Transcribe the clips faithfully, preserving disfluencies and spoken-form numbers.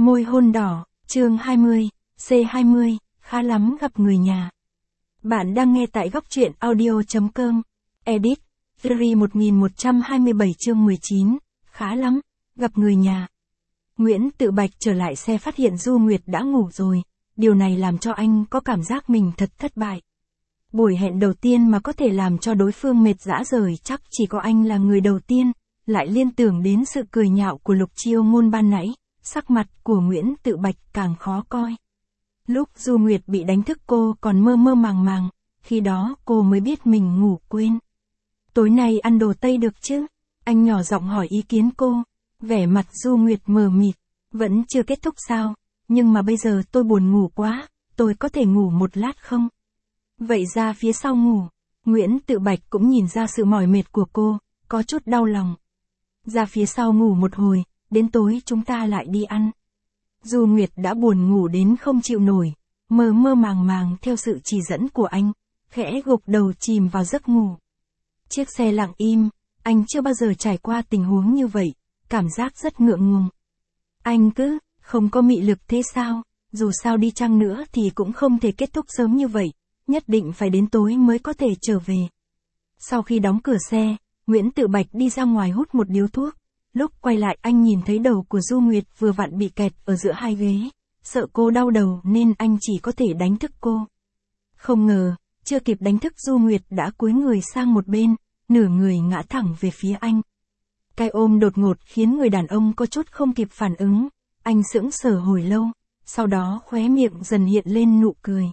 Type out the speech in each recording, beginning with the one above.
Môi hôn đỏ, chương hai mươi, C hai mươi, khá lắm gặp người nhà. Bạn đang nghe tại góc truyện audio.com. Edit, Fury một nghìn một trăm hai mươi bảy chương mười chín, khá lắm, gặp người nhà. Nguyễn Tự Bạch trở lại xe phát hiện Du Nguyệt đã ngủ rồi, điều này làm cho anh có cảm giác mình thật thất bại. Buổi hẹn đầu tiên mà có thể làm cho đối phương mệt rã rời chắc chỉ có anh là người đầu tiên, lại liên tưởng đến sự cười nhạo của Lục Chiêu Ngôn ban nãy, sắc mặt của Nguyễn Tự Bạch càng khó coi. Lúc Du Nguyệt bị đánh thức cô còn mơ mơ màng màng, khi đó cô mới biết mình ngủ quên. Tối nay ăn đồ Tây được chứ? Anh nhỏ giọng hỏi ý kiến cô, vẻ mặt Du Nguyệt mờ mịt, vẫn chưa kết thúc sao, nhưng mà bây giờ tôi buồn ngủ quá, tôi có thể ngủ một lát không? Vậy ra phía sau ngủ, Nguyễn Tự Bạch cũng nhìn ra sự mỏi mệt của cô, có chút đau lòng. Ra phía sau ngủ một hồi, đến tối chúng ta lại đi ăn. Du Nguyệt đã buồn ngủ đến không chịu nổi, mơ mơ màng màng theo sự chỉ dẫn của anh, khẽ gục đầu chìm vào giấc ngủ. Chiếc xe lặng im, anh chưa bao giờ trải qua tình huống như vậy, cảm giác rất ngượng ngùng. Anh cứ, không có mị lực thế sao, dù sao đi chăng nữa thì cũng không thể kết thúc sớm như vậy, nhất định phải đến tối mới có thể trở về. Sau khi đóng cửa xe, Nguyễn Tự Bạch đi ra ngoài hút một điếu thuốc. Lúc quay lại anh nhìn thấy đầu của Du Nguyệt vừa vặn bị kẹt ở giữa hai ghế, sợ cô đau đầu nên anh chỉ có thể đánh thức cô. Không ngờ, chưa kịp đánh thức Du Nguyệt đã cúi người sang một bên, nửa người ngã thẳng về phía anh. Cái ôm đột ngột khiến người đàn ông có chút không kịp phản ứng, anh sững sờ hồi lâu, sau đó khóe miệng dần hiện lên nụ cười.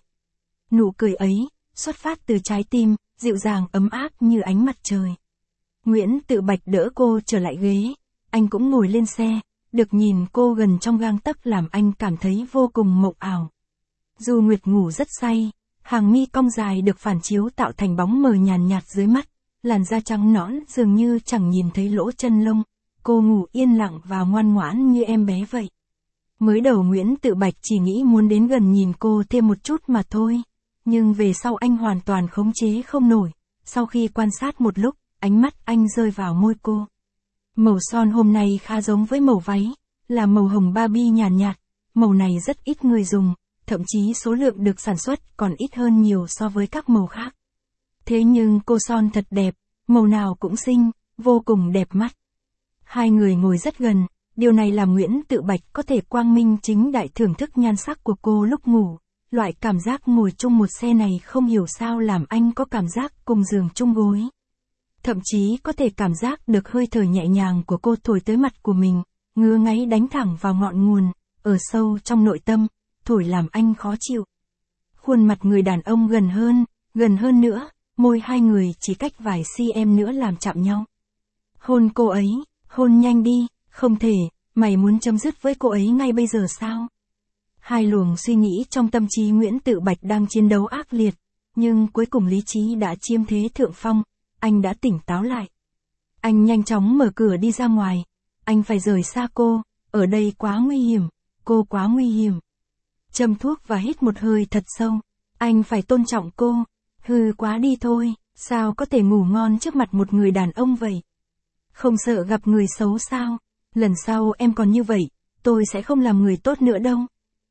Nụ cười ấy, xuất phát từ trái tim, dịu dàng ấm áp như ánh mặt trời. Nguyễn Tự Bạch đỡ cô trở lại ghế, anh cũng ngồi lên xe, được nhìn cô gần trong gang tấc làm anh cảm thấy vô cùng mộng ảo. Du Nguyệt ngủ rất say, hàng mi cong dài được phản chiếu tạo thành bóng mờ nhàn nhạt dưới mắt, làn da trắng nõn dường như chẳng nhìn thấy lỗ chân lông, cô ngủ yên lặng và ngoan ngoãn như em bé vậy. Mới đầu Nguyễn Tự Bạch chỉ nghĩ muốn đến gần nhìn cô thêm một chút mà thôi, nhưng về sau anh hoàn toàn khống chế không nổi, sau khi quan sát một lúc, ánh mắt anh rơi vào môi cô. Màu son hôm nay khá giống với màu váy, là màu hồng Barbie nhàn nhạt, nhạt, màu này rất ít người dùng, thậm chí số lượng được sản xuất còn ít hơn nhiều so với các màu khác. Thế nhưng cô son thật đẹp, màu nào cũng xinh, vô cùng đẹp mắt. Hai người ngồi rất gần, điều này làm Nguyễn Tự Bạch có thể quang minh chính đại thưởng thức nhan sắc của cô lúc ngủ. Loại cảm giác ngồi chung một xe này không hiểu sao làm anh có cảm giác cùng giường chung gối. Thậm chí có thể cảm giác được hơi thở nhẹ nhàng của cô thổi tới mặt của mình, ngứa ngáy đánh thẳng vào ngọn nguồn, ở sâu trong nội tâm, thổi làm anh khó chịu. Khuôn mặt người đàn ông gần hơn, gần hơn nữa, môi hai người chỉ cách vài cm nữa làm chạm nhau. Hôn cô ấy, hôn nhanh đi, không thể, mày muốn chấm dứt với cô ấy ngay bây giờ sao? Hai luồng suy nghĩ trong tâm trí Nguyễn Tự Bạch đang chiến đấu ác liệt, nhưng cuối cùng lý trí đã chiếm thế thượng phong, anh đã tỉnh táo lại. Anh nhanh chóng mở cửa đi ra ngoài, anh phải rời xa cô, ở đây quá nguy hiểm, cô quá nguy hiểm. Châm thuốc và hít một hơi thật sâu, anh phải tôn trọng cô, hư quá đi thôi, sao có thể ngủ ngon trước mặt một người đàn ông vậy? Không sợ gặp người xấu sao? Lần sau em còn như vậy, tôi sẽ không làm người tốt nữa đâu.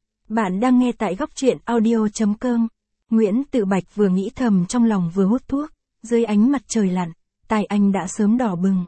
Bạn đang nghe tại góc truyện audio.com. Nguyễn Tự Bạch vừa nghĩ thầm trong lòng vừa hút thuốc, dưới ánh mặt trời lặn, tai anh đã sớm đỏ bừng.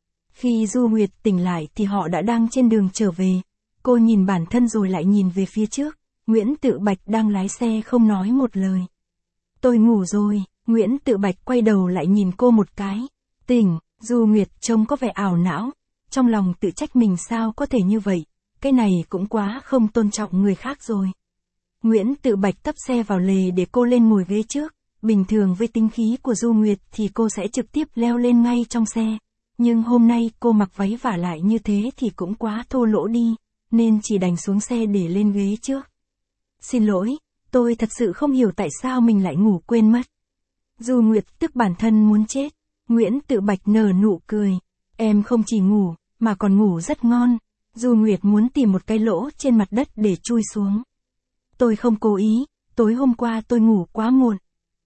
Khi Du Nguyệt tỉnh lại thì họ đã đang trên đường trở về, cô nhìn bản thân rồi lại nhìn về phía trước, Nguyễn Tự Bạch đang lái xe không nói một lời. Tôi ngủ rồi, Nguyễn Tự Bạch quay đầu lại nhìn cô một cái, tỉnh, Du Nguyệt trông có vẻ ảo não, trong lòng tự trách mình sao có thể như vậy. Cái này cũng quá không tôn trọng người khác rồi. Nguyễn Tự Bạch tấp xe vào lề để cô lên ngồi ghế trước. Bình thường với tính khí của Du Nguyệt thì cô sẽ trực tiếp leo lên ngay trong xe. Nhưng hôm nay cô mặc váy vả lại như thế thì cũng quá thô lỗ đi, nên chỉ đành xuống xe để lên ghế trước. Xin lỗi, tôi thật sự không hiểu tại sao mình lại ngủ quên mất. Du Nguyệt tức bản thân muốn chết. Nguyễn Tự Bạch nở nụ cười. Em không chỉ ngủ, mà còn ngủ rất ngon. Du Nguyệt muốn tìm một cái lỗ trên mặt đất để chui xuống. Tôi không cố ý, tối hôm qua tôi ngủ quá muộn.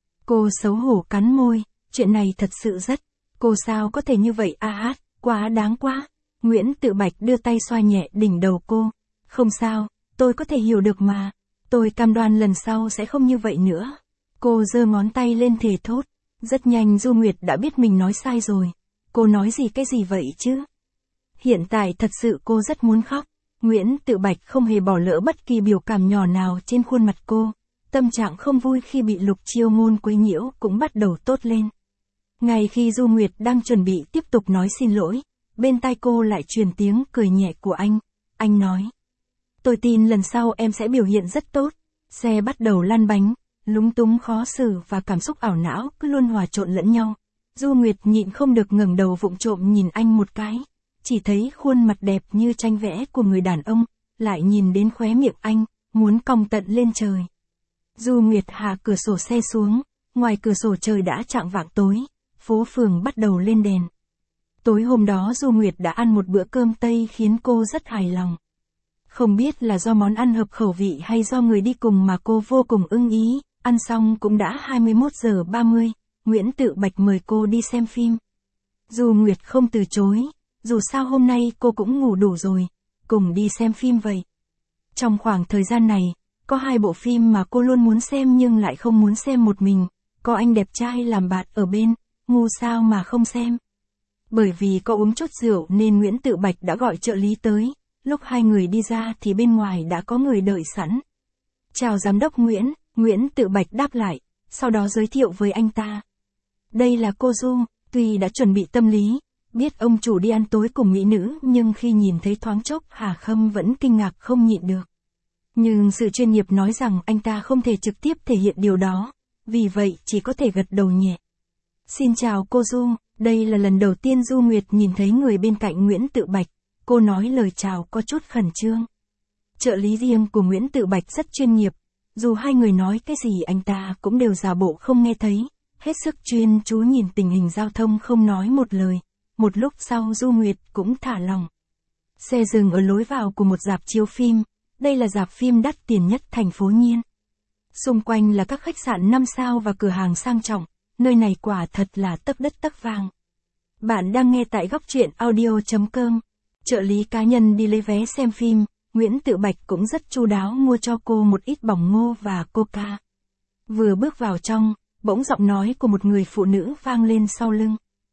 Cô xấu hổ cắn môi, chuyện này thật sự rất, cô sao có thể như vậy a hát, quá đáng quá. Nguyễn Tự Bạch đưa tay xoa nhẹ đỉnh đầu cô, Không sao, tôi có thể hiểu được mà. Tôi cam đoan lần sau sẽ không như vậy nữa. Cô giơ ngón tay lên thề thốt. Rất nhanh Du Nguyệt đã biết mình nói sai rồi. Cô nói gì cái gì vậy chứ? Hiện tại thật sự cô rất muốn khóc. Nguyễn Tự Bạch không hề bỏ lỡ bất kỳ biểu cảm nhỏ nào trên khuôn mặt cô. Tâm trạng không vui khi bị Lục Chiêu Ngôn quấy nhiễu cũng bắt đầu tốt lên. Ngay khi Du Nguyệt đang chuẩn bị tiếp tục nói xin lỗi, bên tai cô lại truyền tiếng cười nhẹ của anh. Anh nói. Tôi tin lần sau em sẽ biểu hiện rất tốt. Xe bắt đầu lăn bánh, lúng túng khó xử và cảm xúc ảo não cứ luôn hòa trộn lẫn nhau. Du Nguyệt nhịn không được ngẩng đầu vụng trộm nhìn anh một cái. Chỉ thấy khuôn mặt đẹp như tranh vẽ của người đàn ông, lại nhìn đến khóe miệng anh, muốn cong tận lên trời. Du Nguyệt hạ cửa sổ xe xuống, ngoài cửa sổ trời đã chạng vạng tối, phố phường bắt đầu lên đèn. Tối hôm đó Du Nguyệt đã ăn một bữa cơm Tây khiến cô rất hài lòng. Không biết là do món ăn hợp khẩu vị hay do người đi cùng mà cô vô cùng ưng ý, ăn xong cũng đã hai mươi mốt giờ ba mươi, Nguyễn Tự Bạch mời cô đi xem phim. Du Nguyệt không từ chối, dù sao hôm nay cô cũng ngủ đủ rồi, cùng đi xem phim vậy. Trong khoảng thời gian này, có hai bộ phim mà cô luôn muốn xem nhưng lại không muốn xem một mình, có anh đẹp trai làm bạn ở bên, ngu sao mà không xem. Bởi vì có uống chút rượu nên Nguyễn Tự Bạch đã gọi trợ lý tới, lúc hai người đi ra thì bên ngoài đã có người đợi sẵn. Chào giám đốc Nguyễn, Nguyễn Tự Bạch đáp lại, sau đó giới thiệu với anh ta. Đây là cô Du, tuy đã chuẩn bị tâm lý, biết ông chủ đi ăn tối cùng mỹ nữ nhưng khi nhìn thấy thoáng chốc Hà Khâm vẫn kinh ngạc không nhịn được. Nhưng sự chuyên nghiệp nói rằng anh ta không thể trực tiếp thể hiện điều đó, vì vậy chỉ có thể gật đầu nhẹ. Xin chào cô Du, đây là lần đầu tiên Du Nguyệt nhìn thấy người bên cạnh Nguyễn Tự Bạch, cô nói lời chào có chút khẩn trương. Trợ lý riêng của Nguyễn Tự Bạch rất chuyên nghiệp, dù hai người nói cái gì anh ta cũng đều giả bộ không nghe thấy, hết sức chuyên chú nhìn tình hình giao thông không nói một lời. Một lúc sau Du Nguyệt cũng thả lòng. Xe dừng ở lối vào của một rạp chiếu phim, đây là rạp phim đắt tiền nhất thành phố Nhiên. Xung quanh là các khách sạn năm sao và cửa hàng sang trọng, nơi này quả thật là tấc đất tấc vàng. Bạn đang nghe tại góc truyện audio chấm com. Trợ lý cá nhân đi lấy vé xem phim, Nguyễn Tự Bạch cũng rất chu đáo mua cho cô một ít bỏng ngô và coca. Vừa bước vào trong, bỗng giọng nói của một người phụ nữ vang lên sau lưng.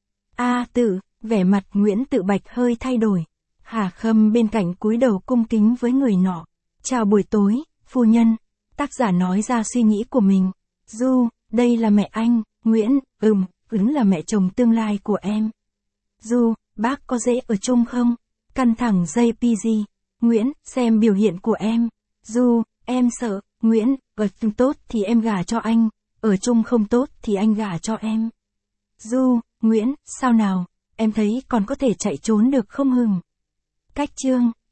A Tự, vẻ mặt Nguyễn Tự Bạch hơi thay đổi. Hà Khâm bên cạnh cúi đầu cung kính với người nọ. Chào buổi tối, phu nhân. Tác giả nói ra suy nghĩ của mình. Du, đây là mẹ anh, Nguyễn, ừm, ứng là mẹ chồng tương lai của em. Du, bác có dễ ở chung không? Căng thẳng gi pê giê. Nguyễn, xem biểu hiện của em. Du, em sợ. Nguyễn, ở chung tốt thì em gả cho anh, ở chung không tốt thì anh gả cho em. Du, Nguyễn, sao nào, em thấy còn có thể chạy trốn được không hừng? Cách chương.